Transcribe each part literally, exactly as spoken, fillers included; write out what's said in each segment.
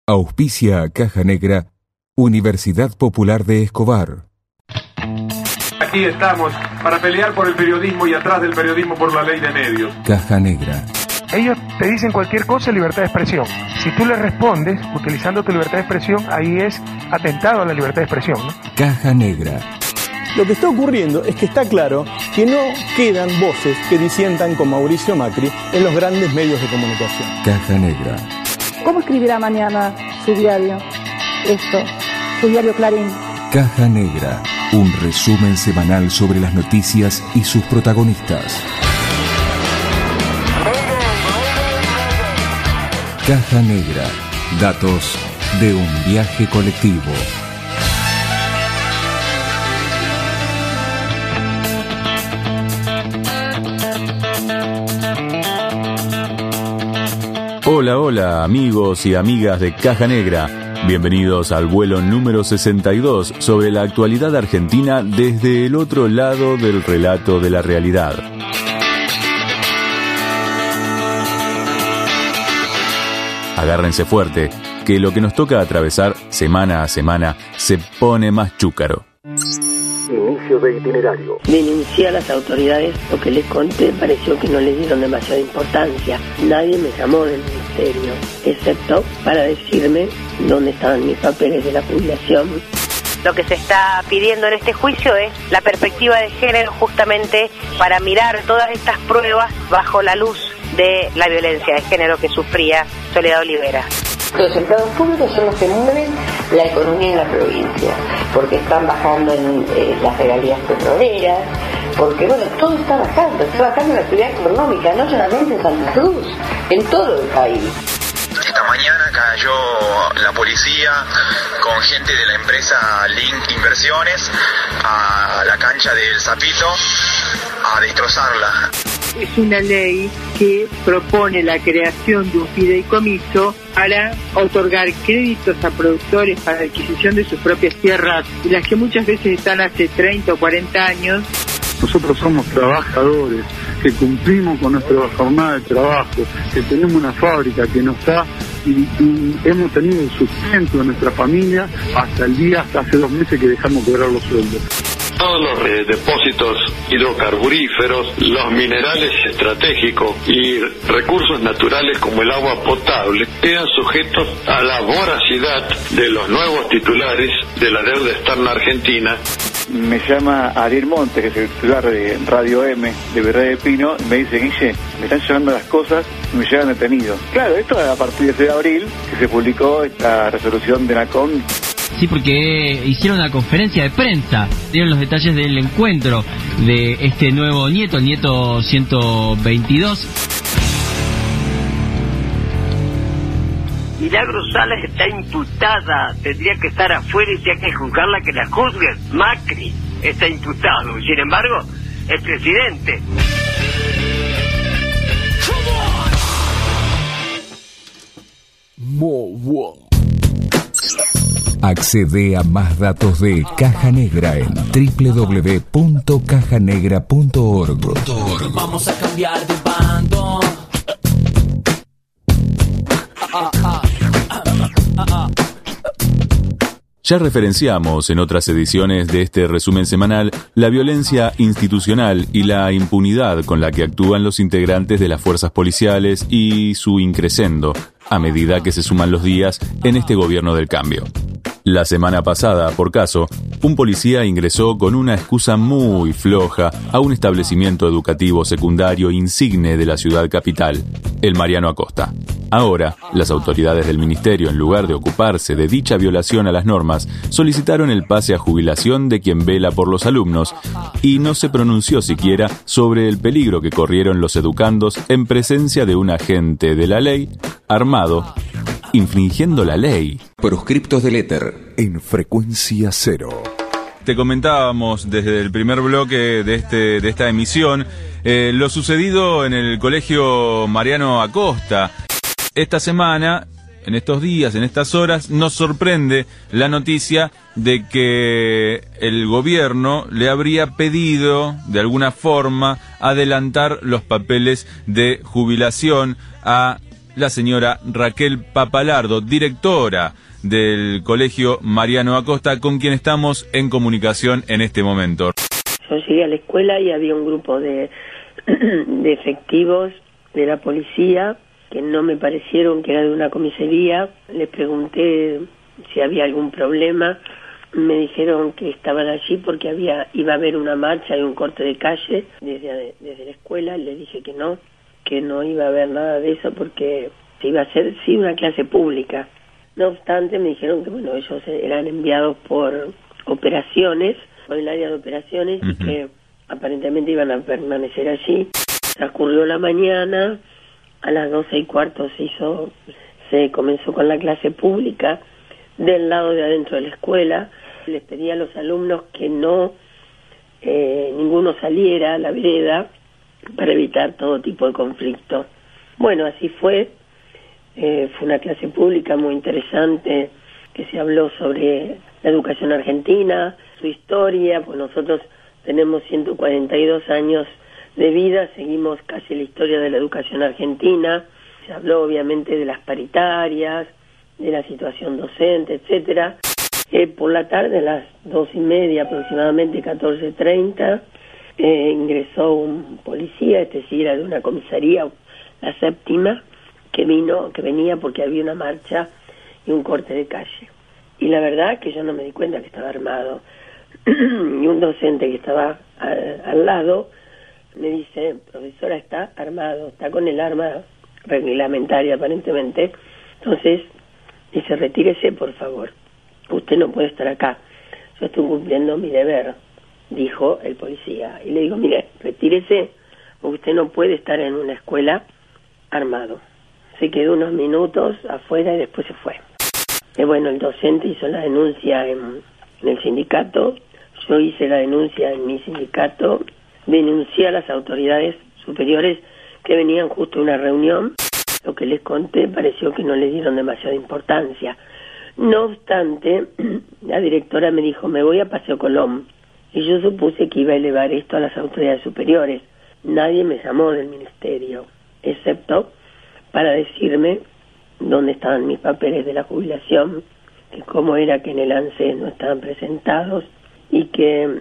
Auspicia a Caja Negra, Universidad Popular de Escobar. Aquí estamos para pelear por el periodismo y atrás del periodismo por la ley de medios. Caja Negra. Ellos te dicen cualquier cosa, libertad de expresión. Si tú les respondes utilizando tu libertad de expresión, ahí es atentado a la libertad de expresión, ¿no? Caja Negra. Lo que está ocurriendo es que está claro que no quedan voces que disientan con Mauricio Macri en los grandes medios de comunicación. Caja Negra. ¿Cómo escribirá mañana su diario? Esto, su diario Clarín. Caja Negra, un resumen semanal sobre las noticias y sus protagonistas. Caja Negra, datos de un viaje colectivo. Hola, hola, amigos y amigas de Caja Negra. Bienvenidos al vuelo número sesenta y dos sobre la actualidad argentina desde el otro lado del relato de la realidad. Agárrense fuerte, que lo que nos toca atravesar semana a semana se pone más chúcaro. Inicio de itinerario. Denuncié a las autoridades, lo que les conté pareció que no les dieron demasiada importancia. Nadie me llamó del ministerio, excepto para decirme dónde estaban mis papeles de la jubilación. Lo que se está pidiendo en este juicio es la perspectiva de género, justamente para mirar todas estas pruebas bajo la luz de la violencia de género que sufría Soledad Olivera. Los empleados públicos son los que mueven la economía en la provincia, porque están bajando en eh, las regalías petroleras, porque bueno, todo está bajando, está bajando la actividad económica, no solamente en Santa Cruz, en todo el país. Esta mañana cayó la policía con gente de la empresa Link Inversiones a la cancha del Zapito a destrozarla. Es una ley que propone la creación de un fideicomiso para otorgar créditos a productores para la adquisición de sus propias tierras, y las que muchas veces están hace treinta o cuarenta años. Nosotros somos trabajadores que cumplimos con nuestra jornada de trabajo, que tenemos una fábrica que nos da y, y hemos tenido el sustento de nuestra familia hasta el día, hasta hace dos meses que dejamos cobrar los sueldos. Todos los eh, depósitos hidrocarburíferos, los minerales estratégicos y recursos naturales como el agua potable quedan sujetos a la voracidad de los nuevos titulares de la deuda externa argentina. Me llama Ariel Montes, que es el titular de Radio M de Virrey de Pino, y me dice: Guille, me están llegando las cosas y me llegan detenidos. Claro, esto a partir de seis de abril que se publicó esta resolución de NACOM. Sí, porque hicieron una conferencia de prensa, dieron los detalles del encuentro de este nuevo nieto, el nieto ciento veintidós. Milagros Salas está imputada, tendría que estar afuera y si hay que juzgarla, que la juzguen. Macri está imputado, sin embargo, el presidente. Accede a más datos de Caja Negra en doble u doble u doble u punto caja negra punto org. Vamos a cambiar de bando. Ah, ah, ah, ah, ah. Ya referenciamos en otras ediciones de este resumen semanal la violencia institucional y la impunidad con la que actúan los integrantes de las fuerzas policiales y su increscendo a medida que se suman los días en este gobierno del cambio. La semana pasada, por caso, un policía ingresó con una excusa muy floja a un establecimiento educativo secundario insigne de la ciudad capital, el Mariano Acosta. Ahora, las autoridades del ministerio, en lugar de ocuparse de dicha violación a las normas, solicitaron el pase a jubilación de quien vela por los alumnos y no se pronunció siquiera sobre el peligro que corrieron los educandos en presencia de un agente de la ley armado, infringiendo la ley. Proscriptos del éter en frecuencia cero. Te comentábamos desde el primer bloque de este de esta emisión eh, lo sucedido en el colegio Mariano Acosta. Esta semana, en estos días, en estas horas, nos sorprende la noticia de que el gobierno le habría pedido, de alguna forma, adelantar los papeles de jubilación a la señora Raquel Papalardo, directora del Colegio Mariano Acosta, con quien estamos en comunicación en este momento. Yo llegué a la escuela y había un grupo de, de efectivos de la policía que no me parecieron que era de una comisaría. Les pregunté si había algún problema. Me dijeron que estaban allí porque había iba a haber una marcha y un corte de calle desde, desde la escuela. Les dije que no, que no iba a haber nada de eso porque se iba a hacer sí una clase pública. No obstante, me dijeron que bueno, ellos eran enviados por operaciones, por el área de operaciones, uh-huh. y que aparentemente iban a permanecer allí. Transcurrió la mañana, a las doce y cuarto se hizo, se comenzó con la clase pública del lado de adentro de la escuela. Les pedí a los alumnos que no, eh, ninguno saliera a la vereda para evitar todo tipo de conflicto. Bueno, así fue. Eh, fue una clase pública muy interesante que se habló sobre la educación argentina, su historia, pues nosotros tenemos ciento cuarenta y dos años de vida, seguimos casi la historia de la educación argentina. Se habló obviamente de las paritarias, de la situación docente, etcétera. Eh, por la tarde, a las dos y media aproximadamente, catorce treinta, eh, ingresó un policía, este sí era de una comisaría, la séptima, que vino, que venía porque había una marcha y un corte de calle. Y la verdad que yo no me di cuenta que estaba armado. Y un docente que estaba a, al lado me dice, profesora, está armado, está con el arma reglamentaria aparentemente. Entonces dice, retírese por favor, usted no puede estar acá, yo estoy cumpliendo mi deber, dijo el policía. Y le digo, mire, retírese, usted no puede estar en una escuela armado. Se quedó unos minutos afuera y después se fue. Y bueno, el docente hizo la denuncia en, en el sindicato, yo hice la denuncia en mi sindicato, denuncié a las autoridades superiores que venían justo a una reunión. Lo que les conté pareció que no le dieron demasiada importancia. No obstante, la directora me dijo, me voy a Paseo Colón. Y yo supuse que iba a elevar esto a las autoridades superiores. Nadie me llamó del ministerio, excepto para decirme dónde estaban mis papeles de la jubilación, que cómo era que en el ANSES no estaban presentados, y que,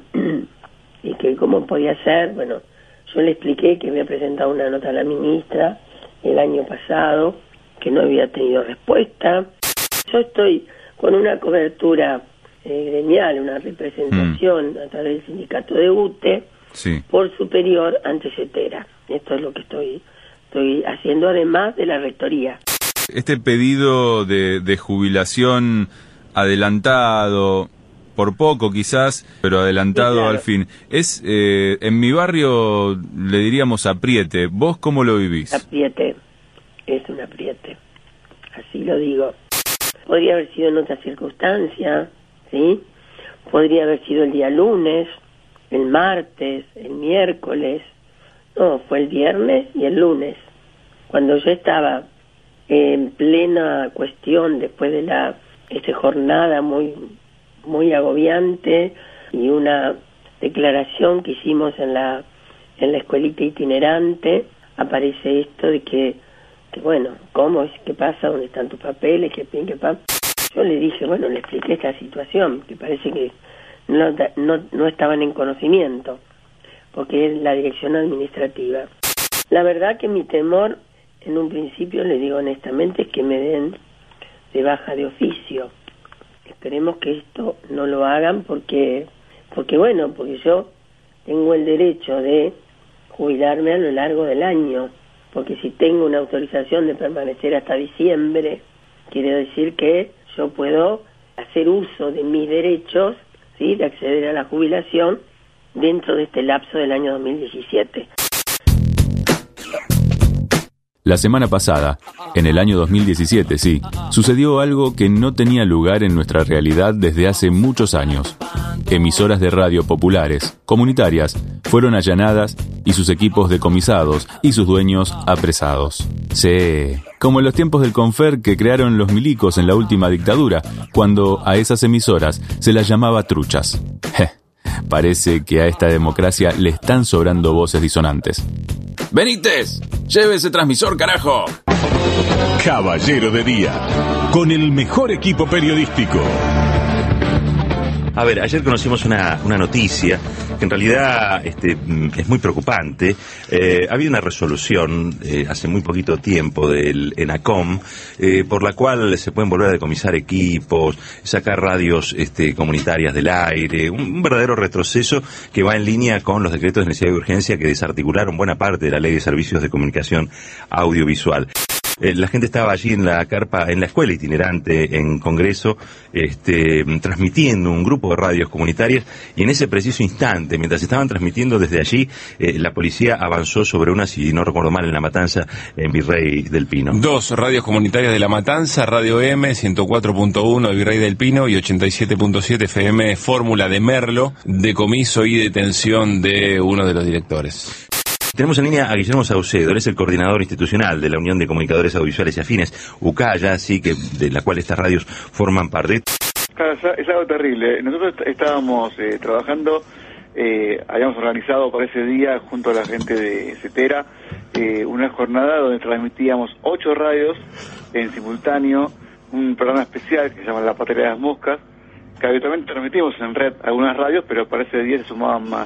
y que cómo podía ser. Bueno, yo le expliqué que había presentado una nota a la ministra el año pasado, que no había tenido respuesta. Yo estoy con una cobertura eh, gremial, una representación mm. a través del sindicato de U T E, sí. por superior ante CETERA. Esto es lo que estoy, estoy haciendo, además de la rectoría. Este pedido de, de jubilación adelantado, por poco quizás, pero adelantado sí, claro. al fin, es eh, en mi barrio le diríamos apriete. ¿Vos cómo lo vivís? Apriete, es un apriete, así lo digo. Podría haber sido en otra circunstancia, ¿sí? Podría haber sido el día lunes, el martes, el miércoles. No, fue el viernes y el lunes, cuando yo estaba en plena cuestión después de la esta jornada muy muy agobiante y una declaración que hicimos en la en la escuelita itinerante. Aparece esto de que, que bueno, ¿cómo es? ¿Qué pasa? ¿Dónde están tus papeles? ¿Qué pin, qué pan? Yo le dije, bueno, le expliqué esta situación, que parece que no, no, no estaban en conocimiento, porque es la dirección administrativa. La verdad que mi temor, en un principio, le digo honestamente, es que me den de baja de oficio. Esperemos que esto no lo hagan porque, porque bueno, porque yo tengo el derecho de jubilarme a lo largo del año, porque si tengo una autorización de permanecer hasta diciembre, quiere decir que yo puedo hacer uso de mis derechos, ¿sí?, de acceder a la jubilación dentro de este lapso del año dos mil diecisiete. La semana pasada, en el año dos mil diecisiete, sí, sucedió algo que no tenía lugar en nuestra realidad desde hace muchos años. Emisoras de radio populares, comunitarias, fueron allanadas y sus equipos decomisados y sus dueños apresados. Sí, como en los tiempos del Confer que crearon los milicos en la última dictadura, cuando a esas emisoras se las llamaba truchas. Je, parece que a esta democracia le están sobrando voces disonantes. ¡Benítez! ¡Lleve ese transmisor, carajo! Caballero de Día, con el mejor equipo periodístico. A ver, ayer conocimos una, una noticia que en realidad este, es muy preocupante. Eh, había una resolución eh, hace muy poquito tiempo del ENACOM eh, por la cual se pueden volver a decomisar equipos, sacar radios este, comunitarias del aire, un, un verdadero retroceso que va en línea con los decretos de necesidad y urgencia que desarticularon buena parte de la Ley de Servicios de Comunicación Audiovisual. Eh, la gente estaba allí en la carpa, en la escuela itinerante en Congreso, este, transmitiendo un grupo de radios comunitarias, y en ese preciso instante, mientras estaban transmitiendo desde allí, eh, la policía avanzó sobre una, si no recuerdo mal, en La Matanza, en Virrey del Pino. Dos radios comunitarias de La Matanza, Radio M, ciento cuatro punto uno de Virrey del Pino y ochenta y siete punto siete F M Fórmula de Merlo, decomiso y detención de uno de los directores. Tenemos en línea a Guillermo Saucedo, él es el coordinador institucional de la Unión de Comunicadores Audiovisuales y Afines, UCAYA, sí, que de la cual estas radios forman parte. Claro, es algo terrible. Nosotros estábamos eh, trabajando, eh, habíamos organizado para ese día, junto a la gente de CETERA, eh, una jornada donde transmitíamos ocho radios en simultáneo, un programa especial que se llama La Patria de las Moscas, que habitualmente transmitimos en red algunas radios, pero para ese día se sumaban más.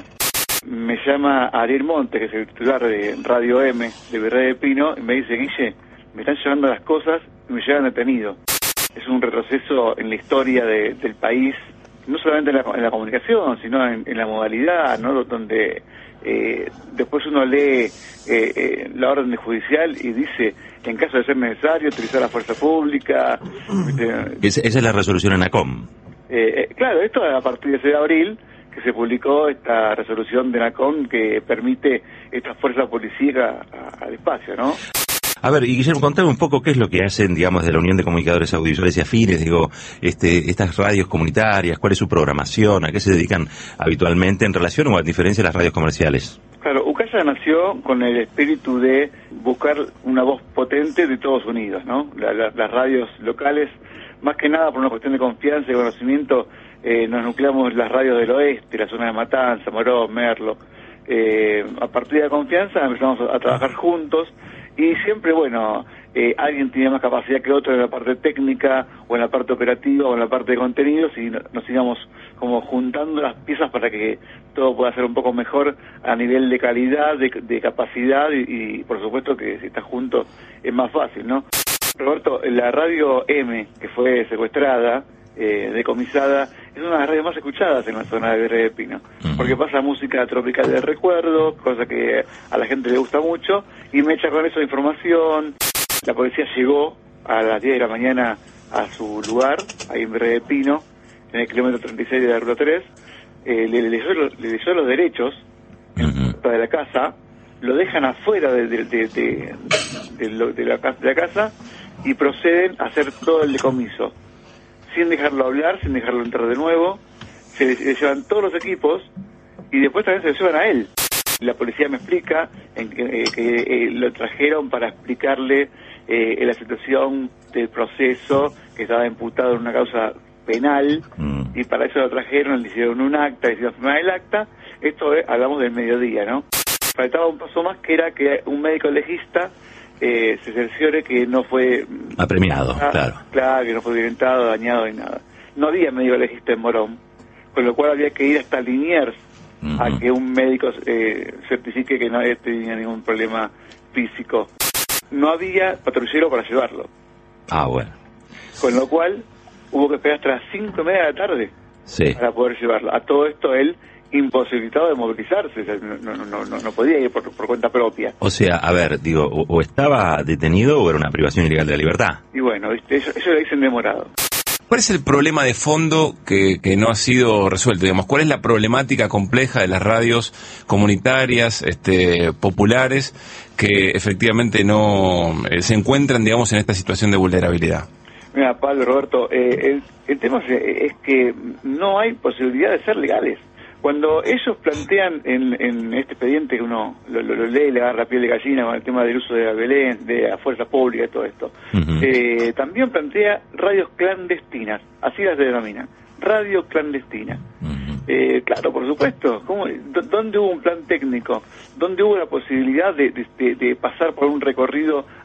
Me llama Ariel Monte, que es el titular de Radio M de Virrey del Pino, y me dice: Guille, me están llevando las cosas y me llevan detenido. Es un retroceso en la historia de, del país, no solamente en la, en la comunicación, sino en, en la modalidad, ¿no? Donde eh, después uno lee eh, eh, la orden judicial y dice, en caso de ser necesario, utilizar la fuerza pública. Eh, esa, esa es la resolución ENACOM. Eh, eh, claro, esto a partir de ese de abril, que se publicó esta resolución de ENACOM que permite esta fuerza policíaca al espacio, ¿no? A ver, y Guillermo, contame un poco qué es lo que hacen, digamos, de la Unión de Comunicadores Audiovisuales y Afines, digo, este, estas radios comunitarias, cuál es su programación, a qué se dedican habitualmente en relación o a diferencia de las radios comerciales. Claro, UCAYA nació con el espíritu de buscar una voz potente de todos unidos, ¿no? La, la, las radios locales, más que nada por una cuestión de confianza y conocimiento, Eh, nos nucleamos las radios del oeste, la zona de Matanza, Morón, Merlo. Eh, a partir de la confianza empezamos a, a trabajar juntos y siempre, bueno, eh, alguien tiene más capacidad que otro en la parte técnica o en la parte operativa o en la parte de contenidos y no, nos íbamos como juntando las piezas para que todo pueda ser un poco mejor a nivel de calidad, de, de capacidad y, y por supuesto que si estás juntos es más fácil, ¿no? Roberto, la Radio M, que fue secuestrada, Eh, decomisada, es una de las radios más escuchadas en la zona de Virrey del Pino, porque pasa música tropical del recuerdo, cosa que a la gente le gusta mucho, y me echa con eso información. La policía llegó a las diez de la mañana a su lugar, ahí en Virrey del Pino, en el kilómetro treinta y seis de la ruta tres, eh, le, le, leyó, le leyó los derechos uh-huh. de la casa, lo dejan afuera de, de, de, de, de, lo, de, la, de la casa y proceden a hacer todo el decomiso. Sin dejarlo hablar, sin dejarlo entrar de nuevo, se le, le llevan todos los equipos y después también se le llevan a él. La policía me explica en que, eh, que eh, lo trajeron para explicarle eh, la situación del proceso, que estaba imputado en una causa penal, mm. y para eso lo trajeron, le hicieron un acta, le hicieron firmar el acta. Esto es, hablamos del mediodía, ¿no? Faltaba un paso más, que era que un médico legista Eh, se cerciore que no fue apremiado, ah, claro. Claro, que no fue violentado, dañado ni nada. No había médico legista en Morón, con lo cual había que ir hasta Liniers uh-huh. a que un médico eh, certifique que no tenía ningún problema físico. No había patrullero para llevarlo. Ah, bueno. Con lo cual hubo que esperar hasta las cinco y media de la tarde sí. para poder llevarlo. A todo esto él imposibilitado de movilizarse, no, no, no, no, no podía ir por, por cuenta propia. O sea, a ver, digo, o, o estaba detenido o era una privación ilegal de la libertad. Y bueno, ¿viste? Eso, eso le dicen demorado. ¿Cuál es el problema de fondo que, que no ha sido resuelto? Digamos, ¿cuál es la problemática compleja de las radios comunitarias, este, populares, que efectivamente no eh, se encuentran, digamos, en esta situación de vulnerabilidad? Mira, Pablo, Roberto, eh, el, el tema es, es que no hay posibilidad de ser legales. Cuando ellos plantean en, en este expediente que uno lo, lo, lo lee, le agarra piel de gallina con el tema del uso de la violencia, de la fuerza pública y todo esto, uh-huh. eh, también plantea radios clandestinas, así las denominan, radio clandestina. Uh-huh. Eh, claro, por supuesto, ¿cómo, ¿dónde hubo un plan técnico? ¿Dónde hubo la posibilidad de, de, de pasar por un recorrido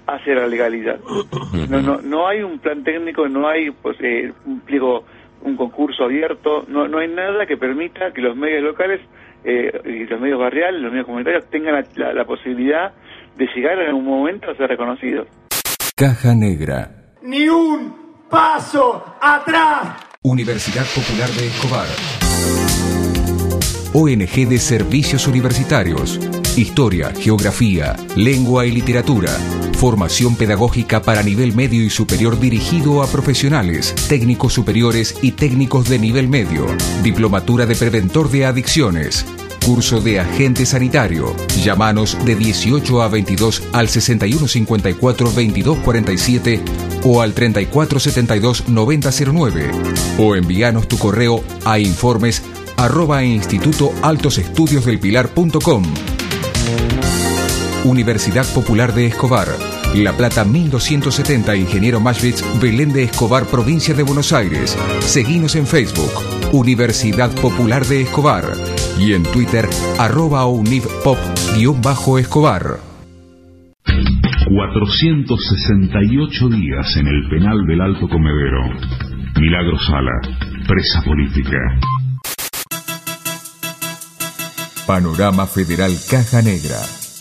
hacia la legalidad. No, no, no hay un plan técnico, no hay pues, eh, un pliego, un concurso abierto, no, no hay nada que permita que los medios locales eh, y los medios barriales, los medios comunitarios tengan la, la, la posibilidad de llegar en algún momento a ser reconocidos. Caja Negra. Ni un paso atrás. Universidad Popular de Escobar. O N G de Servicios Universitarios. Historia, Geografía, Lengua y Literatura. Formación pedagógica para nivel medio y superior dirigido a profesionales, técnicos superiores y técnicos de nivel medio. Diplomatura de Preventor de Adicciones. Curso de Agente Sanitario. Llámanos de dieciocho a veintidós al sesenta y uno cincuenta y cuatro veintidós cuarenta y siete o al treinta y cuatro setenta y dos noventa cero nueve. O envíanos tu correo a informes arroba instituto altos estudios del pilar punto com. Universidad Popular de Escobar. La Plata mil doscientos setenta, Ingeniero Maschwitz, Belén de Escobar, Provincia de Buenos Aires. Seguinos en Facebook, Universidad Popular de Escobar. Y en Twitter, arroba univpop-escobar. cuatrocientos sesenta y ocho días en el penal del Alto Comedero. Milagro Sala, presa política. Panorama Federal Caja Negra.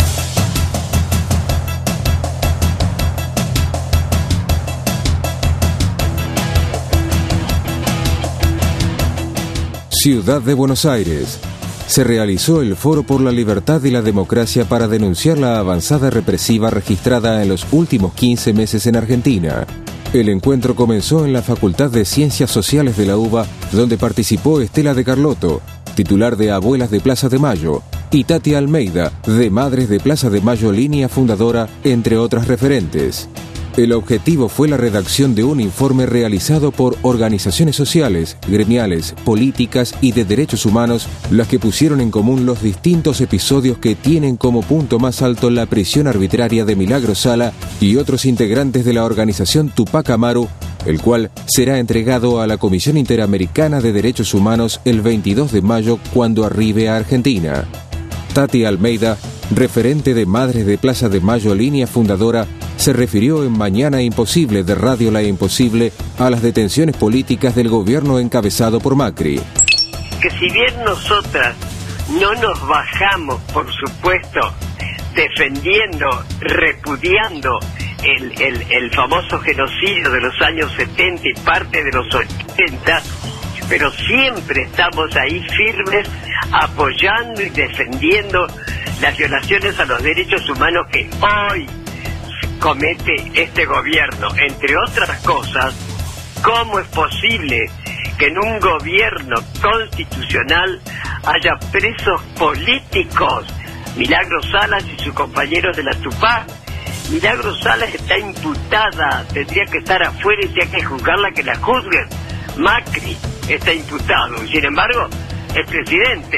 Ciudad de Buenos Aires. Se realizó el Foro por la Libertad y la Democracia para denunciar la avanzada represiva registrada en los últimos quince meses en Argentina. El encuentro comenzó en la Facultad de Ciencias Sociales de la UBA, donde participó Estela de Carlotto, titular de Abuelas de Plaza de Mayo, y Tati Almeida, de Madres de Plaza de Mayo Línea Fundadora, entre otras referentes. El objetivo fue la redacción de un informe realizado por organizaciones sociales, gremiales, políticas y de derechos humanos, las que pusieron en común los distintos episodios que tienen como punto más alto la prisión arbitraria de Milagro Sala y otros integrantes de la organización Tupac Amaru, el cual será entregado a la Comisión Interamericana de Derechos Humanos el veintidós de mayo cuando arribe a Argentina. Tati Almeida, referente de Madres de Plaza de Mayo Línea Fundadora, se refirió en Mañana Imposible de Radio La Imposible a las detenciones políticas del gobierno encabezado por Macri. Que si bien nosotras no nos bajamos, por supuesto, defendiendo, repudiando el, el, el famoso genocidio de los años setenta y parte de los ochenta, pero siempre estamos ahí firmes, apoyando y defendiendo las violaciones a los derechos humanos que hoy comete este gobierno. Entre otras cosas, ¿cómo es posible que en un gobierno constitucional haya presos políticos? Milagro Salas y sus compañeros de la Tupac. Milagro Salas está imputada, tendría que estar afuera y si hay que juzgarla, que la juzguen. Macri está imputado, sin embargo, es presidente.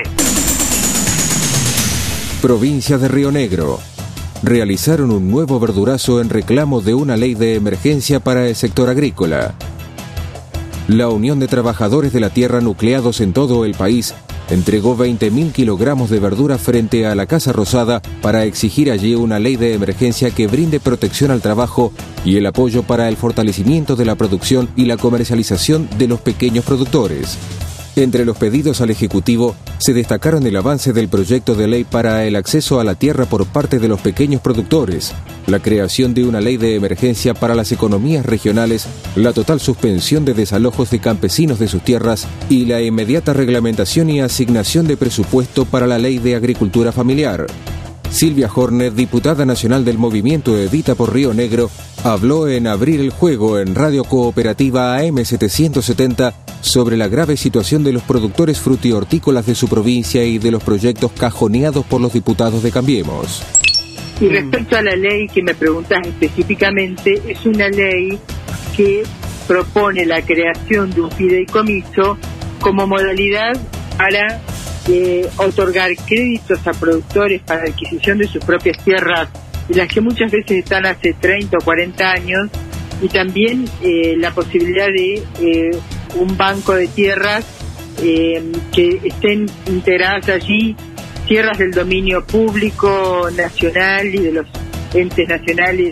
Provincia de Río Negro. Realizaron un nuevo verdurazo en reclamo de una ley de emergencia para el sector agrícola. La Unión de Trabajadores de la Tierra nucleados en todo el país entregó veinte mil kilogramos de verdura frente a la Casa Rosada para exigir allí una ley de emergencia que brinde protección al trabajo y el apoyo para el fortalecimiento de la producción y la comercialización de los pequeños productores. Entre los pedidos al Ejecutivo se destacaron el avance del proyecto de ley para el acceso a la tierra por parte de los pequeños productores, la creación de una ley de emergencia para las economías regionales, la total suspensión de desalojos de campesinos de sus tierras y la inmediata reglamentación y asignación de presupuesto para la ley de agricultura familiar. Silvia Horner, diputada nacional del movimiento Evita por Río Negro, habló en Abrir el Juego en Radio Cooperativa A M setecientos setenta sobre la grave situación de los productores frutihortícolas de su provincia y de los proyectos cajoneados por los diputados de Cambiemos. Y respecto a la ley que me preguntas específicamente, es una ley que propone la creación de un fideicomiso como modalidad para eh, otorgar créditos a productores para adquisición de sus propias tierras, de las que muchas veces están hace treinta o cuarenta años, y también eh, la posibilidad de eh, un banco de tierras eh, que estén integradas allí, tierras del dominio público nacional y de los entes nacionales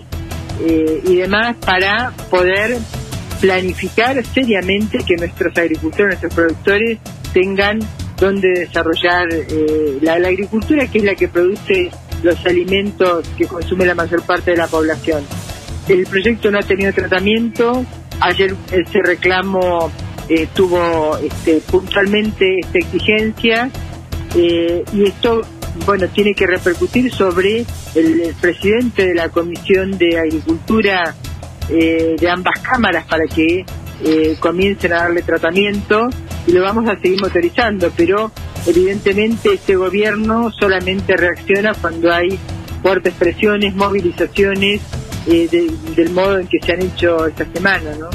eh, y demás para poder planificar seriamente que nuestros agricultores, nuestros productores tengan donde desarrollar eh, la, la agricultura, que es la que produce los alimentos que consume la mayor parte de la población. El proyecto no ha tenido tratamiento. Ayer ese reclamo eh, tuvo este, puntualmente esta exigencia eh, y esto, bueno, tiene que repercutir sobre el, el presidente de la Comisión de Agricultura eh, de ambas cámaras para que eh, comiencen a darle tratamiento, y lo vamos a seguir motorizando, pero evidentemente este gobierno solamente reacciona cuando hay fuertes presiones, movilizaciones, eh, de, del modo en que se han hecho esta semana, ¿no?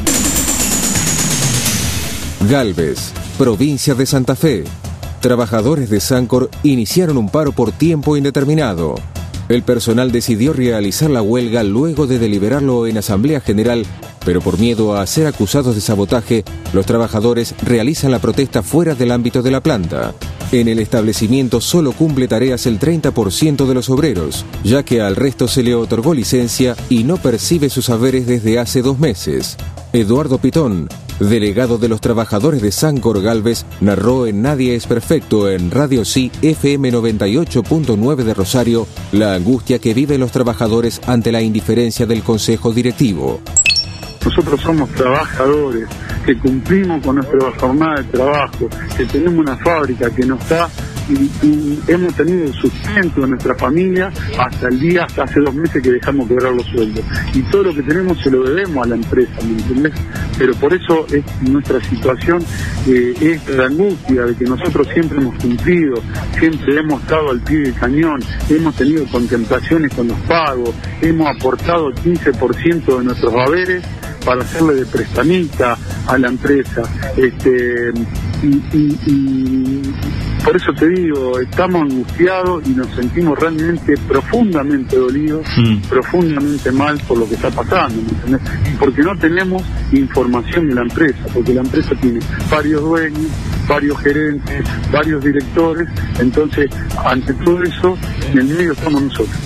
Galvez, provincia de Santa Fe. Trabajadores de Sancor iniciaron un paro por tiempo indeterminado. El personal decidió realizar la huelga luego de deliberarlo en Asamblea General, pero por miedo a ser acusados de sabotaje, los trabajadores realizan la protesta fuera del ámbito de la planta. En el establecimiento solo cumple tareas el treinta por ciento de los obreros, ya que al resto se le otorgó licencia y no percibe sus haberes desde hace dos meses. Eduardo Pitón, delegado de los trabajadores de Sancor Galvez, narró en Nadie es Perfecto en Radio Sí F M noventa y ocho punto nueve de Rosario la angustia que viven los trabajadores ante la indiferencia del Consejo Directivo. Nosotros somos trabajadores que cumplimos con nuestra jornada de trabajo, que tenemos una fábrica que nos está y, y hemos tenido el sustento de nuestra familia hasta el día, hasta hace dos meses que dejamos quebrar los sueldos. Y todo lo que tenemos se lo debemos a la empresa, ¿me entendés? Pero por eso es nuestra situación, eh, es la angustia de que nosotros siempre hemos cumplido, siempre hemos estado al pie del cañón, hemos tenido contemplaciones con los pagos, hemos aportado el quince por ciento de nuestros haberes para hacerle de prestamista a la empresa. Este, y, y, y por eso te digo, estamos angustiados y nos sentimos realmente profundamente dolidos, mm. profundamente mal por lo que está pasando, ¿me entendés? Porque no tenemos información de la empresa, porque la empresa tiene varios dueños, varios gerentes, varios directores, entonces ante todo eso, en el medio estamos nosotros.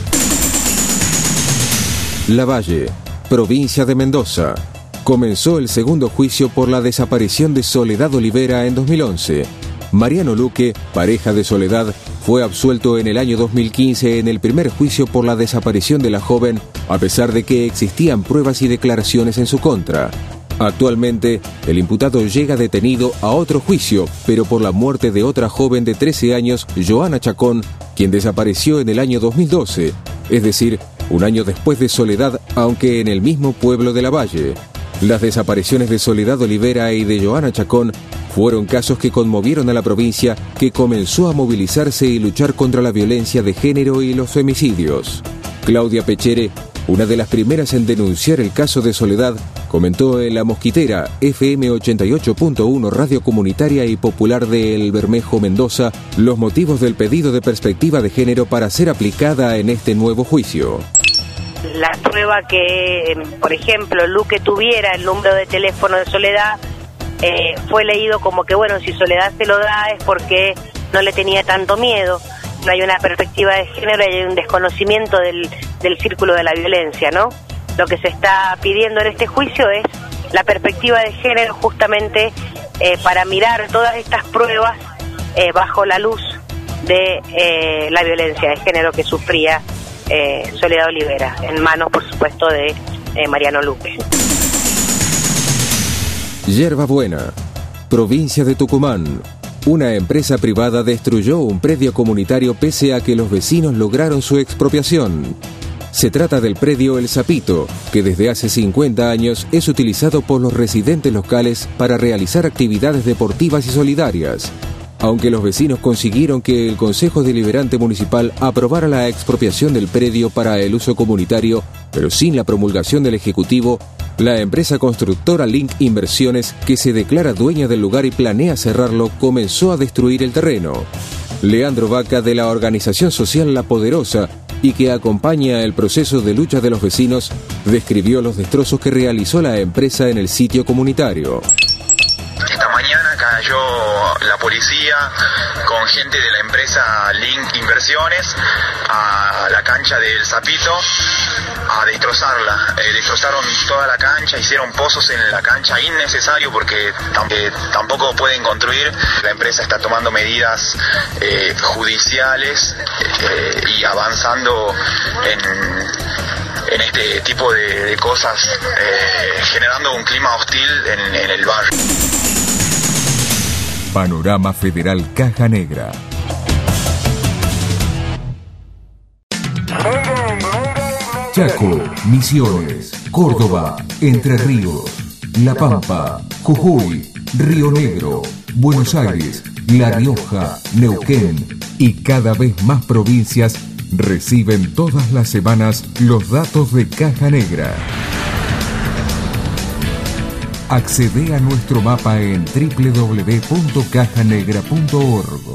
Lavalle, provincia de Mendoza. Comenzó el segundo juicio por la desaparición de Soledad Olivera en dos mil once. Mariano Luque, pareja de Soledad, fue absuelto en el año dos mil quince en el primer juicio por la desaparición de la joven, a pesar de que existían pruebas y declaraciones en su contra. Actualmente, el imputado llega detenido a otro juicio, pero por la muerte de otra joven de trece años, Joana Chacón, quien desapareció en el año dos mil doce, es decir, un año después de Soledad, aunque en el mismo pueblo de Lavalle. Las desapariciones de Soledad Olivera y de Joana Chacón fueron casos que conmovieron a la provincia, que comenzó a movilizarse y luchar contra la violencia de género y los femicidios. Claudia Pechere, una de las primeras en denunciar el caso de Soledad, comentó en La Mosquitera, F M ochenta y ocho punto uno, radio comunitaria y popular de El Bermejo, Mendoza, los motivos del pedido de perspectiva de género para ser aplicada en este nuevo juicio. La prueba que, por ejemplo, Luque tuviera el número de teléfono de Soledad, eh, fue leído como que, bueno, si Soledad se lo da es porque no le tenía tanto miedo. No hay una perspectiva de género, hay un desconocimiento del, del círculo de la violencia, ¿no? Lo que se está pidiendo en este juicio es la perspectiva de género, justamente eh, para mirar todas estas pruebas eh, bajo la luz de eh, la violencia de género que sufría Eh, Soledad Olivera, en manos, por supuesto, de eh, Mariano Luque. Yerba Buena, provincia de Tucumán. Una empresa privada destruyó un predio comunitario pese a que los vecinos lograron su expropiación. Se trata del predio El Sapito, que desde hace cincuenta años es utilizado por los residentes locales para realizar actividades deportivas y solidarias. Aunque los vecinos consiguieron que el Consejo Deliberante Municipal aprobara la expropiación del predio para el uso comunitario, pero sin la promulgación del Ejecutivo, la empresa constructora Link Inversiones, que se declara dueña del lugar y planea cerrarlo, comenzó a destruir el terreno. Leandro Vaca, de la organización social La Poderosa, y que acompaña el proceso de lucha de los vecinos, describió los destrozos que realizó la empresa en el sitio comunitario. Esta mañana cayó la policía con gente de la empresa Link Inversiones a la cancha del Sapito a destrozarla. Eh, destrozaron toda la cancha, hicieron pozos en la cancha innecesario porque tam- eh, tampoco pueden construir. La empresa está tomando medidas eh, judiciales eh, y avanzando en, en este tipo de, de cosas, eh, generando un clima hostil en, en el barrio. Panorama Federal Caja Negra. Chaco, Misiones, Córdoba, Entre Ríos, La Pampa, Jujuy, Río Negro, Buenos Aires, La Rioja, Neuquén y cada vez más provincias reciben todas las semanas los datos de Caja Negra. Accede a nuestro mapa en doble u doble u doble u punto caja negra punto org.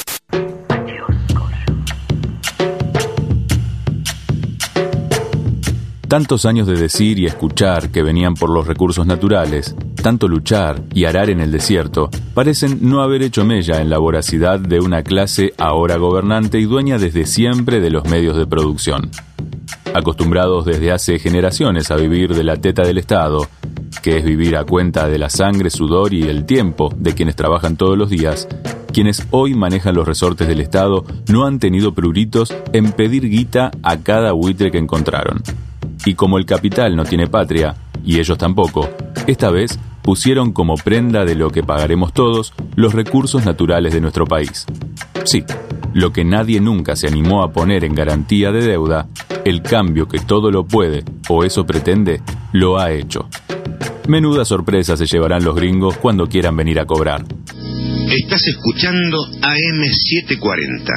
Tantos años de decir y escuchar que venían por los recursos naturales, tanto luchar y arar en el desierto, parecen no haber hecho mella en la voracidad de una clase ahora gobernante y dueña desde siempre de los medios de producción. Acostumbrados desde hace generaciones a vivir de la teta del Estado, que es vivir a cuenta de la sangre, sudor y el tiempo de quienes trabajan todos los días, quienes hoy manejan los resortes del Estado no han tenido pruritos en pedir guita a cada buitre que encontraron. Y como el capital no tiene patria, y ellos tampoco, esta vez pusieron como prenda de lo que pagaremos todos los recursos naturales de nuestro país. Sí, lo que nadie nunca se animó a poner en garantía de deuda, el cambio que todo lo puede, o eso pretende, lo ha hecho. Menuda sorpresa se llevarán los gringos cuando quieran venir a cobrar. Estás escuchando A M setecientos cuarenta,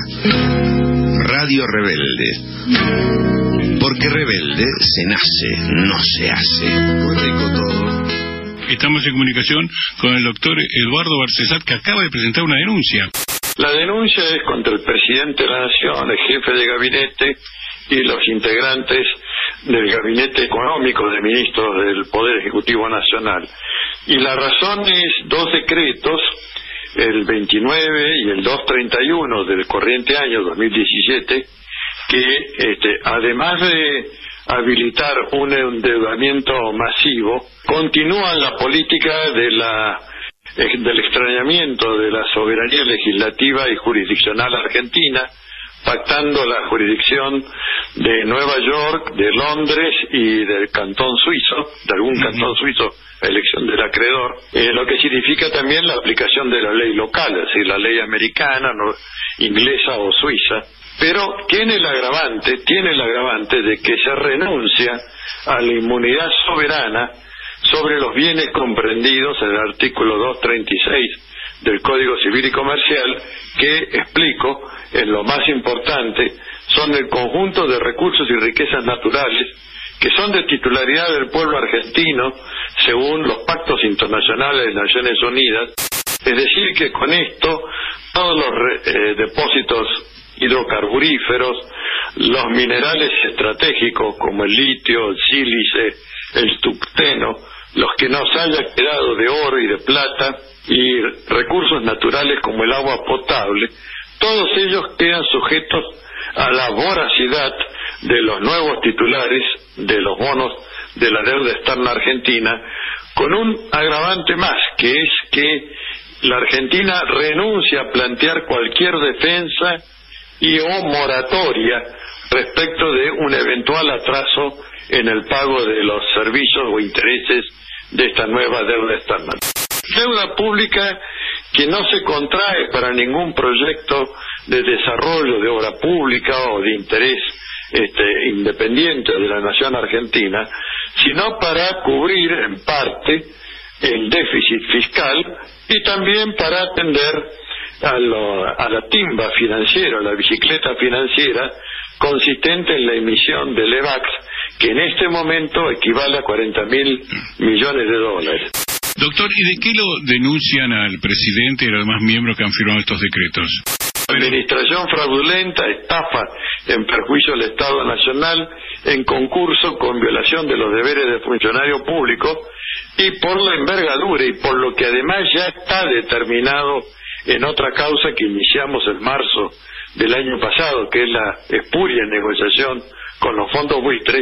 Radio Rebelde. Porque rebelde se nace, no se hace. Muy rico todo. Estamos en comunicación con el doctor Eduardo Barcesat, que acaba de presentar una denuncia. La denuncia es contra el presidente de la Nación, el jefe de gabinete y los integrantes del gabinete económico de ministros del Poder Ejecutivo Nacional. Y la razón es dos decretos, el veintinueve y el doscientos treinta y uno del corriente año dos mil diecisiete, que este, además de habilitar un endeudamiento masivo, continúan la política de la del extrañamiento de la soberanía legislativa y jurisdiccional argentina, pactando la jurisdicción de Nueva York, de Londres y del cantón suizo, de algún cantón suizo a elección del acreedor, eh, lo que significa también la aplicación de la ley local, es decir, la ley americana, no, inglesa o suiza. Pero tiene el agravante, tiene el agravante de que se renuncia a la inmunidad soberana sobre los bienes comprendidos en el artículo doscientos treinta y seis del Código Civil y Comercial, que, explico, en lo más importante, son el conjunto de recursos y riquezas naturales que son de titularidad del pueblo argentino según los pactos internacionales de Naciones Unidas. Es decir, que con esto todos los eh, depósitos hidrocarburíferos, los minerales estratégicos como el litio, el sílice, el tungsteno, los que nos haya quedado de oro y de plata, y recursos naturales como el agua potable, todos ellos quedan sujetos a la voracidad de los nuevos titulares de los bonos de la deuda externa argentina, con un agravante más, que es que la Argentina renuncia a plantear cualquier defensa y o moratoria respecto de un eventual atraso en el pago de los servicios o intereses de esta nueva deuda externa. Deuda pública que no se contrae para ningún proyecto de desarrollo de obra pública o de interés este, independiente de la nación argentina, sino para cubrir en parte el déficit fiscal y también para atender a, lo, a la timba financiera, a la bicicleta financiera consistente en la emisión del EVAX, que en este momento equivale a cuarenta mil millones de dólares. Doctor, ¿y de qué lo denuncian al presidente y a los demás miembros que han firmado estos decretos? Administración fraudulenta, estafa en perjuicio del Estado Nacional, en concurso con violación de los deberes de funcionario público y por la envergadura y por lo que además ya está determinado en otra causa que iniciamos en marzo del año pasado, que es la espuria negociación con los fondos buitre,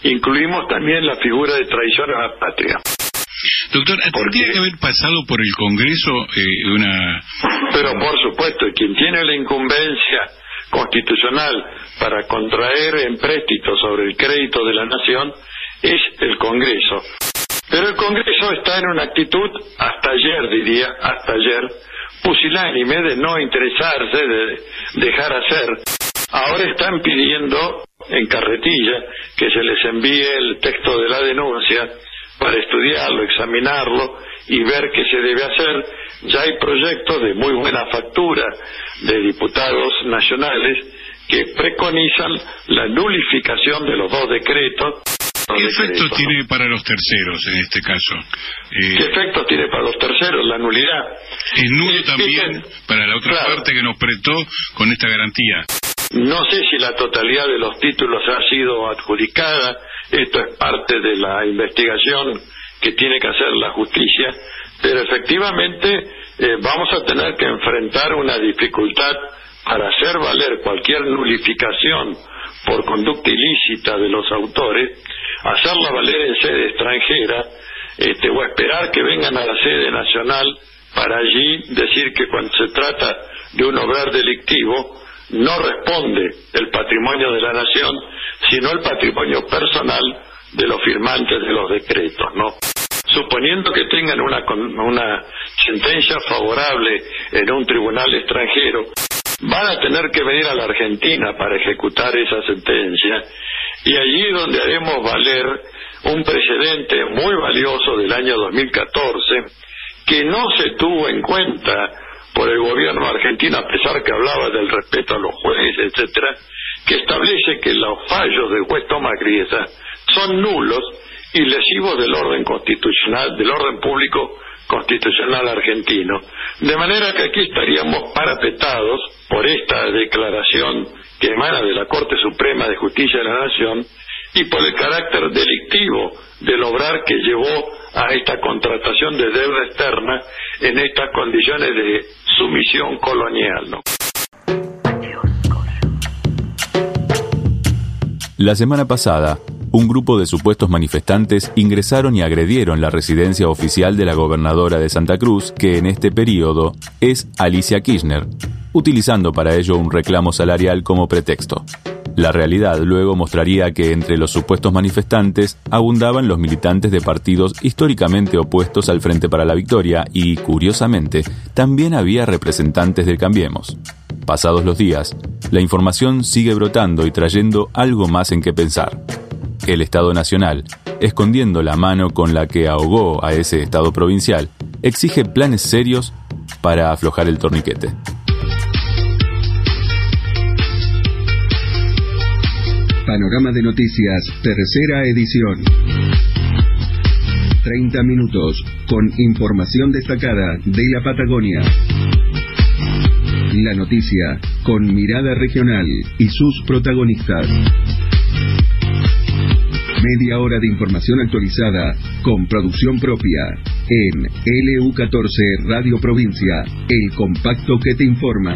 incluimos también la figura de traición a la patria. Doctor, ¿tendría que haber pasado por el Congreso eh, una...? Pero por supuesto, quien tiene la incumbencia constitucional para contraer empréstitos sobre el crédito de la nación es el Congreso. Pero el Congreso está en una actitud, hasta ayer diría, hasta ayer, pusilánime de no interesarse, de dejar hacer. Ahora están pidiendo en carretilla que se les envíe el texto de la denuncia para estudiarlo, examinarlo y ver qué se debe hacer. Ya hay proyectos de muy buena factura de diputados nacionales que preconizan la nulificación de los dos decretos. ¿Qué efectos tiene para los terceros en este caso? Eh, ¿Qué efectos tiene para los terceros? La nulidad. Es nulo también para la otra claro. parte que nos prestó con esta garantía. No sé si la totalidad de los títulos ha sido adjudicada. Esto es parte de la investigación que tiene que hacer la justicia, pero efectivamente eh, vamos a tener que enfrentar una dificultad para hacer valer cualquier nulificación por conducta ilícita de los autores, hacerla valer en sede extranjera, este, o esperar que vengan a la sede nacional para allí decir que cuando se trata de un obrar delictivo no responde el patrimonio de la nación, sino el patrimonio personal de los firmantes de los decretos, ¿no? Suponiendo que tengan una, una sentencia favorable en un tribunal extranjero, van a tener que venir a la Argentina para ejecutar esa sentencia, y allí es donde haremos valer un precedente muy valioso del año dos mil catorce, que no se tuvo en cuenta por el gobierno argentino, a pesar que hablaba del respeto a los jueces, etcétera, que establece que los fallos del juez Tomás Griesa son nulos y lesivos del orden constitucional, del orden público constitucional argentino. De manera que aquí estaríamos parapetados por esta declaración que emana de la Corte Suprema de Justicia de la Nación y por el carácter delictivo del obrar que llevó a esta contratación de deuda externa en estas condiciones de sumisión colonial, ¿no? La semana pasada, un grupo de supuestos manifestantes ingresaron y agredieron la residencia oficial de la gobernadora de Santa Cruz, que en este periodo es Alicia Kirchner, utilizando para ello un reclamo salarial como pretexto. La realidad luego mostraría que entre los supuestos manifestantes abundaban los militantes de partidos históricamente opuestos al Frente para la Victoria y, curiosamente, también había representantes del Cambiemos. Pasados los días, la información sigue brotando y trayendo algo más en qué pensar. El Estado Nacional, escondiendo la mano con la que ahogó a ese Estado provincial, exige planes serios para aflojar el torniquete. Panorama de Noticias, tercera edición. treinta minutos con información destacada de la Patagonia. La noticia con mirada regional y sus protagonistas. Media hora de información actualizada con producción propia en L U catorce Radio Provincia, el compacto que te informa.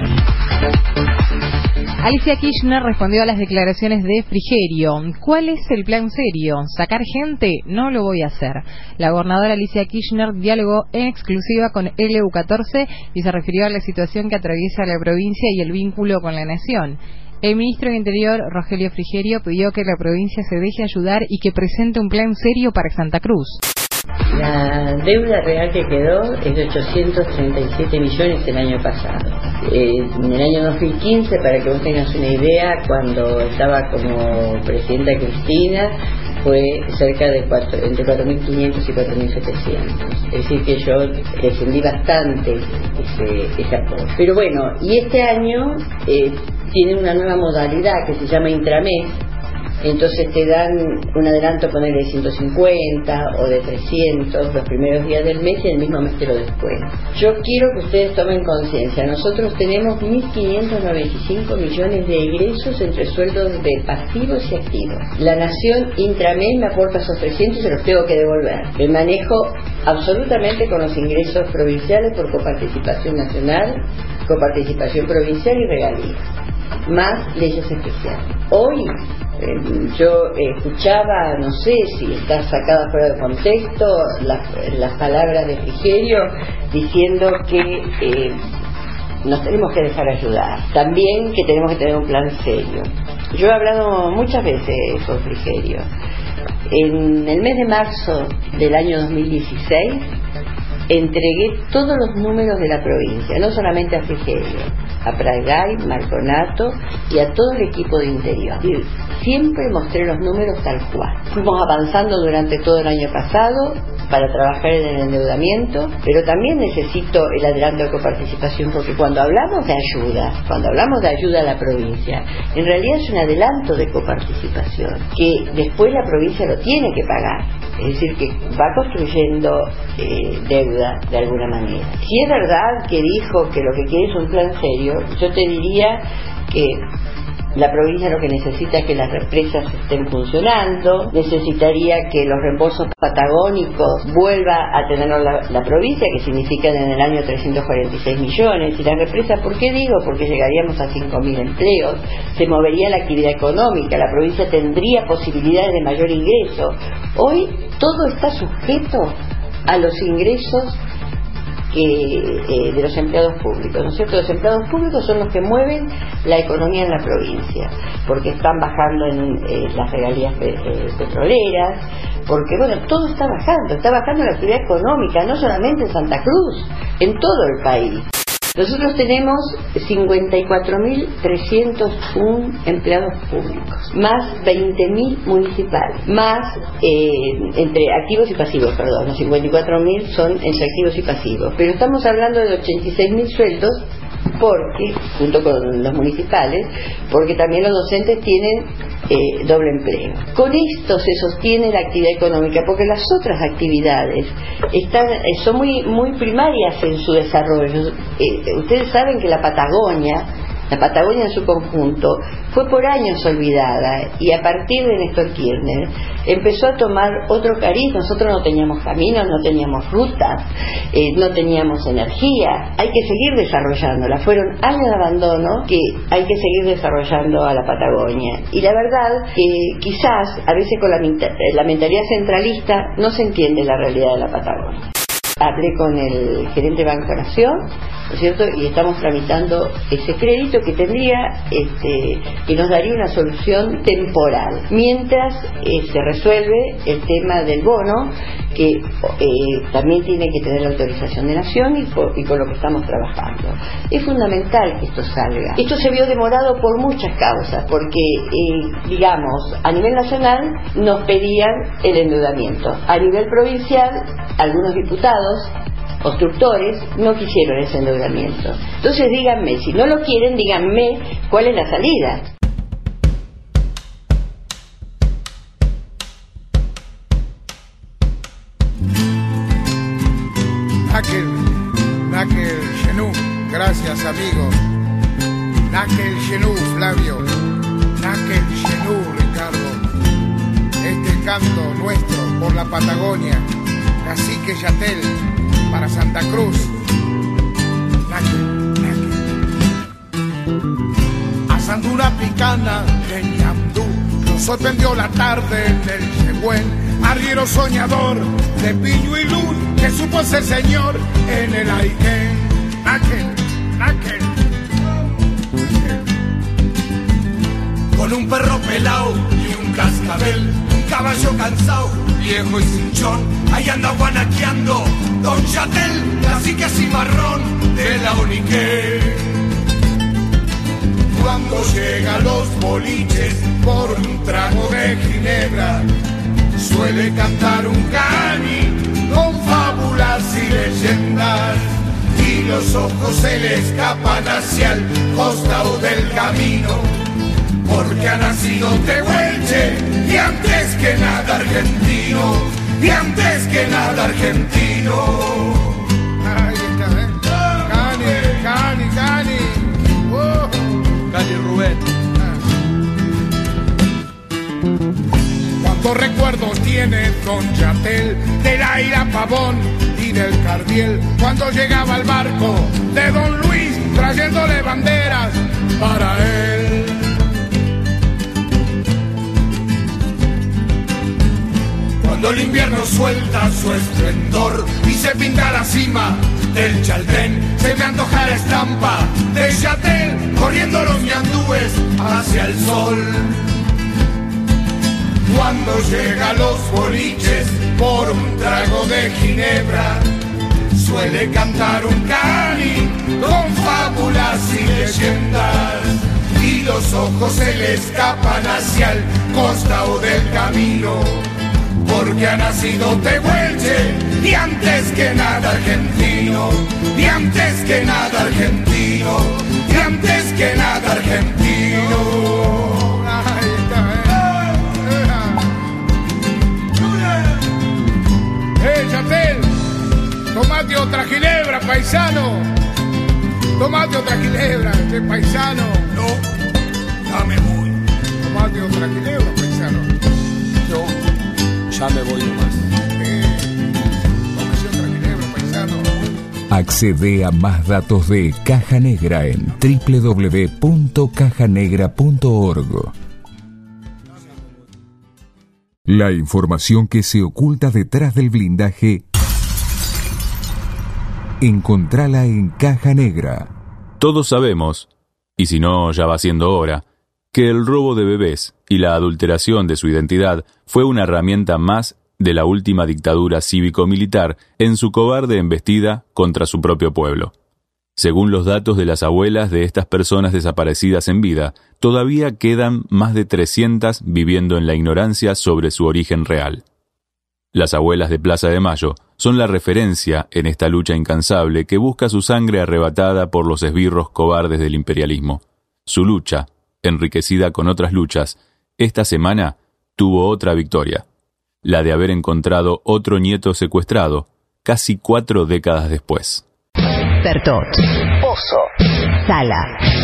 Alicia Kirchner respondió a las declaraciones de Frigerio. ¿Cuál es el plan serio? ¿Sacar gente? No lo voy a hacer. La gobernadora Alicia Kirchner dialogó en exclusiva con L U catorce y se refirió a la situación que atraviesa la provincia y el vínculo con la nación. El ministro de Interior, Rogelio Frigerio, pidió que la provincia se deje ayudar y que presente un plan serio para Santa Cruz. La deuda real que quedó es de ochocientos treinta y siete millones el año pasado. Eh, en el año dos mil quince, para que vos tengas una idea, cuando estaba como presidenta Cristina, fue cerca de cuatro, entre cuatro mil quinientos y cuatro mil setecientos. Es decir, que yo defendí bastante ese, ese apoyo. Pero bueno, y este año eh, tiene una nueva modalidad que se llama intramés. Entonces te dan un adelanto, ponerle de ciento cincuenta o de trescientos los primeros días del mes y el mismo mes te lo descuentan. Yo quiero que ustedes tomen conciencia. Nosotros tenemos mil quinientos noventa y cinco millones de egresos entre sueldos de pasivos y activos. La Nación intramés me aporta esos trescientos y se los tengo que devolver. Me manejo absolutamente con los ingresos provinciales por coparticipación nacional, coparticipación provincial y regalías, más leyes especiales. Hoy Eh, yo escuchaba, no sé si está sacada fuera de contexto, las, las palabras de Frigerio diciendo que eh, nos tenemos que dejar ayudar, también que tenemos que tener un plan serio. Yo he hablado muchas veces con Frigerio. En el mes de marzo del año dos mil dieciséis entregué todos los números de la provincia, no solamente a Frigerio, a Pradgay, Marconato y a todo el equipo de interior. Y siempre mostré los números tal cual. Fuimos avanzando durante todo el año pasado para trabajar en el endeudamiento, pero también necesito el adelanto de coparticipación, porque cuando hablamos de ayuda, cuando hablamos de ayuda a la provincia, en realidad es un adelanto de coparticipación, que después la provincia lo tiene que pagar, es decir, que va construyendo eh, deuda de alguna manera. Si es verdad que dijo que lo que quiere es un plan serio, yo te diría que la provincia lo que necesita es que las represas estén funcionando, necesitaría que los reembolsos patagónicos vuelva a tener la, la provincia, que significan en el año trescientos cuarenta y seis millones, y las represas, ¿por qué digo? Porque llegaríamos a cinco mil empleos, se movería la actividad económica, la provincia tendría posibilidades de mayor ingreso. Hoy todo está sujeto a los ingresos que, eh, de los empleados públicos, ¿no es cierto? Los empleados públicos son los que mueven la economía en la provincia, porque están bajando en eh, las regalías pe eh, petroleras, porque bueno, todo está bajando, está bajando la actividad económica, no solamente en Santa Cruz, en todo el país. Nosotros tenemos cincuenta y cuatro mil trescientos uno empleados públicos, más veinte mil municipales, más eh, entre activos y pasivos, perdón, los cincuenta y cuatro mil son entre activos y pasivos, pero estamos hablando de ochenta y seis mil sueldos, porque, junto con los municipales, porque también los docentes tienen eh, doble empleo. Con esto se sostiene la actividad económica, porque las otras actividades están, eh, son muy, muy primarias en su desarrollo. Eh, ustedes saben que la Patagonia, la Patagonia en su conjunto, fue por años olvidada, y a partir de Néstor Kirchner empezó a tomar otro cariz. Nosotros no teníamos caminos, no teníamos rutas, eh, no teníamos energía. Hay que seguir desarrollándola. Fueron años de abandono que hay que seguir desarrollando a la Patagonia. Y la verdad que quizás a veces con la, la mentalidad centralista no se entiende la realidad de la Patagonia. Hablé con el gerente de Banco Nación, ¿no es cierto? Y estamos tramitando ese crédito que tendría, este, que nos daría una solución temporal, mientras eh, se resuelve el tema del bono, que eh, también tiene que tener la autorización de Nación, y, por, y con lo que estamos trabajando. Es fundamental que esto salga. Esto se vio demorado por muchas causas, porque, eh, digamos, a nivel nacional nos pedían el endeudamiento. A nivel provincial, algunos diputados constructores no quisieron ese endeudamiento. Entonces díganme, si no lo quieren, díganme cuál es la salida. Nakel, Nakel Genú, gracias amigo. Nakel Genú, Flavio. Nakel Genú, Ricardo. Este canto nuestro por la Patagonia. Cacique Yatel, para Santa Cruz. Naque, naque. A Sandura Picana de Ñandú nos sorprendió la tarde en el Yehuen, arriero soñador de Piño y Luz, que supo ser señor en el Aitén. Naque, naque. Con un perro pelao y un cascabel, un caballo cansado, viejo y cinchón, ahí anda guanaqueando Don Yatel, cacique cimarrón de la Unique. Cuando llega a los boliches por un trago de ginebra, suele cantar un cani con fábulas y leyendas, y los ojos se le escapan hacia el costado del camino, porque ha nacido tehuelche y antes que nada argentino, y antes que nada argentino. Ahí está, ¿eh? Cani, Cani, Cani. Oh. Cani Rubén. Cuántos recuerdos tiene Don Yatel de la Ira Pavón y del Cardiel, cuando llegaba el barco de Don Luis trayéndole banderas para él. Cuando el invierno suelta su esplendor y se pinta la cima del Chaldén, se me antoja la estampa de Yatel, corriendo los ñandúes hacia el sol. Cuando llega a los boliches por un trago de ginebra, suele cantar un cani con fábulas y leyendas, y los ojos se le escapan hacia el costado del camino, porque ha nacido tehuelche y antes que nada argentino, y antes que nada argentino, y antes que nada argentino. ¡Eh, Yatel! ¡Tomate otra ginebra, paisano! ¡Tomate otra ginebra, este paisano! No, ya me voy. ¡Tomate otra ginebra, paisano! No, ya me voy nomás. Eh, tómese otra ginebra, paisano. Accede a más datos de Caja Negra en doble u doble u doble u punto caja negra punto org. La información que se oculta detrás del blindaje, encontrala en Caja Negra. Todos sabemos, y si no ya va siendo hora, que el robo de bebés y la adulteración de su identidad fue una herramienta más de la última dictadura cívico-militar en su cobarde embestida contra su propio pueblo. Según los datos de las abuelas de estas personas desaparecidas en vida, todavía quedan más de trescientas viviendo en la ignorancia sobre su origen real. Las abuelas de Plaza de Mayo son la referencia en esta lucha incansable que busca su sangre arrebatada por los esbirros cobardes del imperialismo. Su lucha, enriquecida con otras luchas, esta semana tuvo otra victoria, la de haber encontrado otro nieto secuestrado, casi cuatro décadas después. Bertot, Pozo, Sala,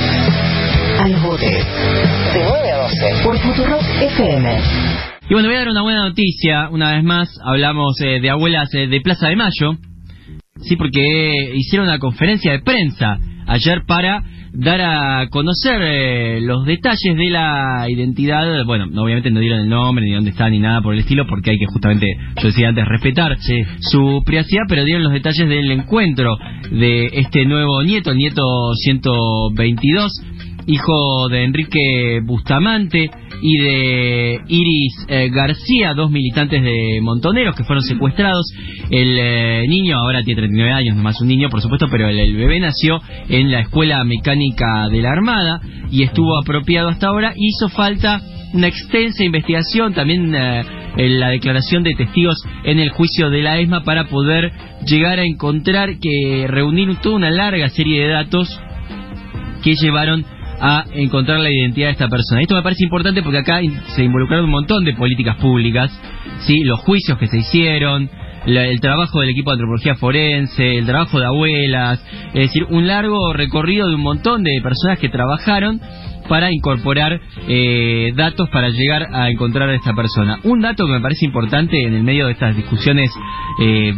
Albote, de nueve a doce, por Futurock F M. Y bueno, voy a dar una buena noticia, una vez más, hablamos eh, de abuelas eh, de Plaza de Mayo, sí, porque hicieron una conferencia de prensa ayer para dar a conocer eh, los detalles de la identidad. Bueno, obviamente no dieron el nombre, ni dónde está, ni nada por el estilo, porque hay que justamente, yo decía antes, respetar sí. su privacidad, pero dieron los detalles del encuentro de este nuevo nieto, el nieto ciento veintidós, hijo de Enrique Bustamante y de Iris eh, García, dos militantes de Montoneros que fueron secuestrados. El eh, niño ahora tiene treinta y nueve años, no más un niño, por supuesto, pero el, el bebé nació en la Escuela Mecánica de la Armada y estuvo apropiado hasta ahora. Hizo falta una extensa investigación, también eh, en la declaración de testigos en el juicio de la ESMA para poder llegar a encontrar, que reunir toda una larga serie de datos que llevaron a encontrar la identidad de esta persona. Esto me parece importante porque acá se involucraron un montón de políticas públicas, ¿sí? Los juicios que se hicieron, la, el trabajo del equipo de antropología forense, el trabajo de abuelas, es decir, un largo recorrido de un montón de personas que trabajaron para incorporar eh, datos para llegar a encontrar a esta persona. Un dato que me parece importante en el medio de estas discusiones eh,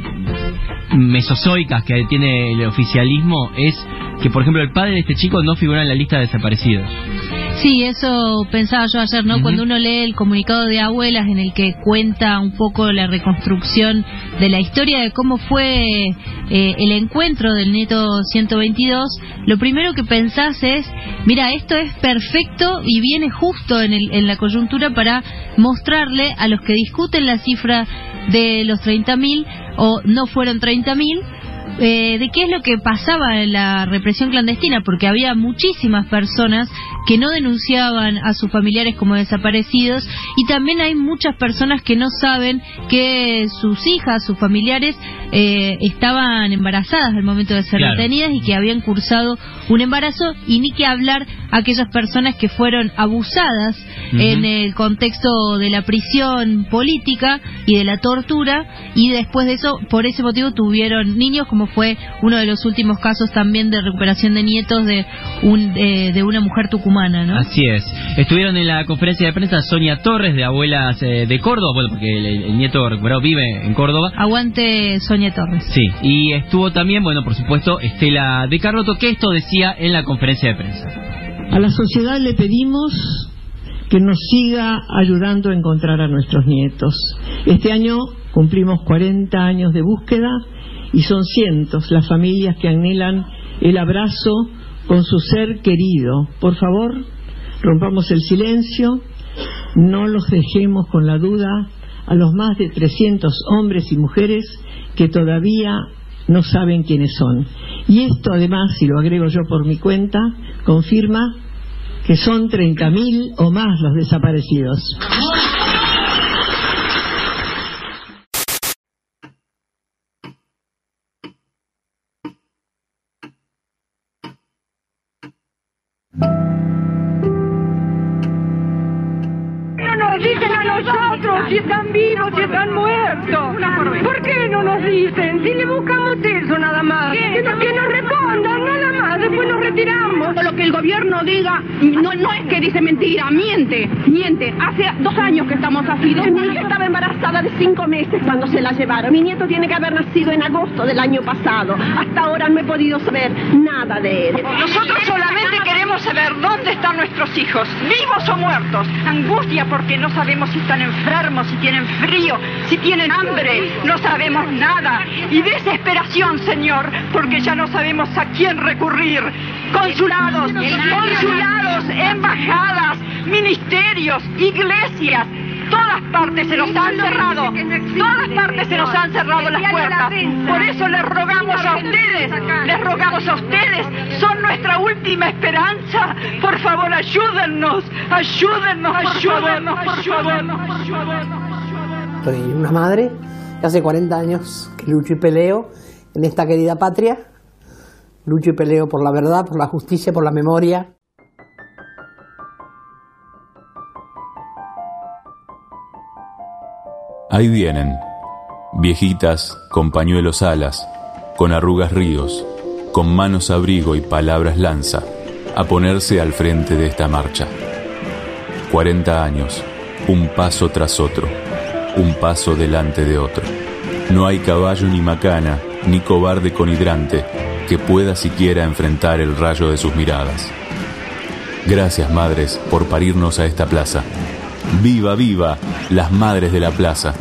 mesozoicas que tiene el oficialismo es que, por ejemplo, el padre de este chico no figura en la lista de desaparecidos. Sí, eso pensaba yo ayer, ¿no? Uh-huh. Cuando uno lee el comunicado de abuelas en el que cuenta un poco la reconstrucción de la historia de cómo fue eh, el encuentro del nieto ciento veintidós, lo primero que pensás es, mira, esto es perfecto y viene justo en, el, en la coyuntura para mostrarle a los que discuten la cifra de los treinta mil o no fueron treinta mil, Eh, de qué es lo que pasaba en la represión clandestina, porque había muchísimas personas que no denunciaban a sus familiares como desaparecidos, y también hay muchas personas que no saben que sus hijas, sus familiares eh, estaban embarazadas al momento de ser claro. detenidas y que habían cursado un embarazo, y ni que hablar aquellas personas que fueron abusadas uh-huh. en el contexto de la prisión política y de la tortura, y después de eso, por ese motivo tuvieron niños, como fue uno de los últimos casos también de recuperación de nietos de un eh, de una mujer tucumana, ¿no? Así es. Estuvieron en la conferencia de prensa Sonia Torres, de Abuelas eh, de Córdoba, bueno, porque el, el nieto recuperado vive en Córdoba. Aguante Sonia Torres. Sí, y estuvo también, bueno, por supuesto, Estela de Carlotto, que esto decía en la conferencia de prensa. A la sociedad le pedimos que nos siga ayudando a encontrar a nuestros nietos. Este año cumplimos cuarenta años de búsqueda y son cientos las familias que anhelan el abrazo con su ser querido. Por favor, rompamos el silencio, no los dejemos con la duda a los más de trescientos hombres y mujeres que todavía no saben quiénes son. Y esto además, si lo agrego yo por mi cuenta, confirma que son treinta mil o más los desaparecidos. Nos dicen a nosotros si están vivos, si están muertos. ¿Por qué no nos dicen? Si le buscamos eso nada más. Que, no, que nos respondan nada más, después nos retiramos. Lo que el gobierno diga no, no es que dice mentira, miente, miente. Hace dos años que estamos así. Mi hija estaba embarazada de cinco meses cuando se la llevaron. Mi nieto tiene que haber nacido en agosto del año pasado. Hasta ahora no he podido saber nada de él. Nosotros solamente queremos saber dónde están nuestros hijos, vivos o muertos. Angustia porque no sabemos si están enfermos, si tienen frío, si tienen hambre, no sabemos nada. Y desesperación, Señor, porque ya no sabemos a quién recurrir. Consulados, consulados, embajadas, ministerios, iglesias, todas partes se nos han cerrado, todas partes se nos han cerrado las puertas. Por eso les rogamos a ustedes, les rogamos a ustedes, son nuestra última esperanza. Por favor, ayúdennos, ayúdennos, ayúdennos, ayúdennos, ayúdennos. Soy una madre que hace cuarenta años que lucho y peleo en esta querida patria. Lucho y peleo por la verdad, por la justicia, por la memoria. Ahí vienen, viejitas con pañuelos alas, con arrugas ríos, con manos abrigo y palabras lanza, a ponerse al frente de esta marcha. cuarenta años, un paso tras otro, un paso delante de otro. No hay caballo ni macana, ni cobarde con hidrante, que pueda siquiera enfrentar el rayo de sus miradas. Gracias, madres, por parirnos a esta plaza. ¡Viva, viva, las madres de la plaza!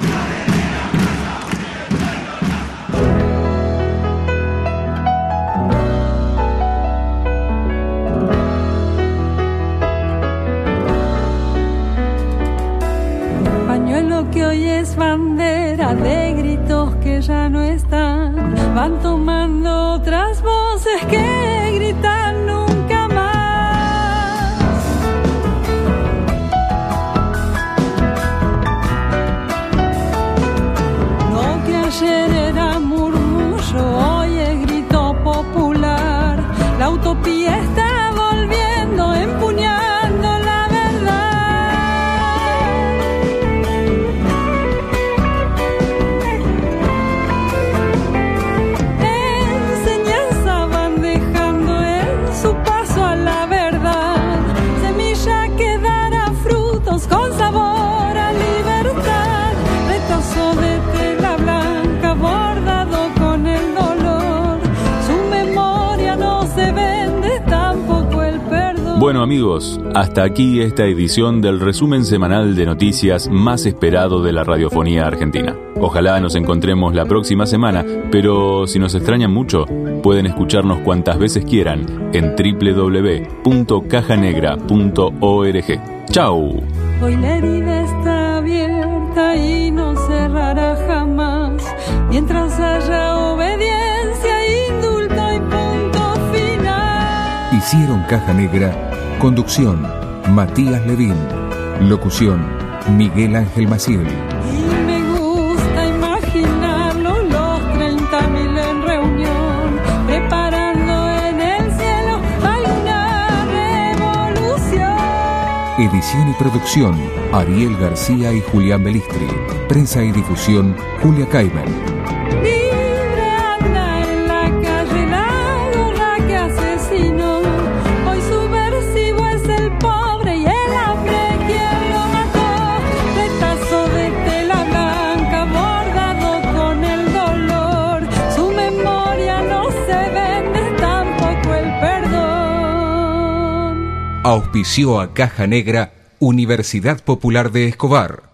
Pañuelo que hoy es bandera de gritos que ya no están, van tomando otras voces que gritan nunca más. Lo que ayer era murmullo, hoy es grito popular. La utopía está volviendo, empuñando la con sabor a libertad, retazo de tela blanca bordado con el dolor, su memoria no se vende, tampoco el perdón. Bueno, amigos, hasta aquí esta edición del resumen semanal de noticias más esperado de la radiofonía argentina. Ojalá nos encontremos la próxima semana, pero si nos extrañan mucho, pueden escucharnos cuantas veces quieran en doble u doble u doble u punto caja negra punto org. ¡Chau! Hoy la herida está abierta y no cerrará jamás, mientras haya obediencia, indulto y punto final. Hicieron Caja Negra. Conducción, Matías Levín. Locución, Miguel Ángel Maciel. Y me gusta imaginarlo, los treinta mil en reunión, preparando en el cielo alguna revolución. Edición y producción, Ariel García y Julián Belistri. Prensa y difusión, Julia Caiben. Libre anda en la calle la gorra que asesinó. Hoy subversivo es el pobre y el hambre quien lo mató. Retazo de tela blanca bordado con el dolor. Su memoria no se vende, tampoco el perdón. Auspició a Caja Negra Universidad Popular de Escobar.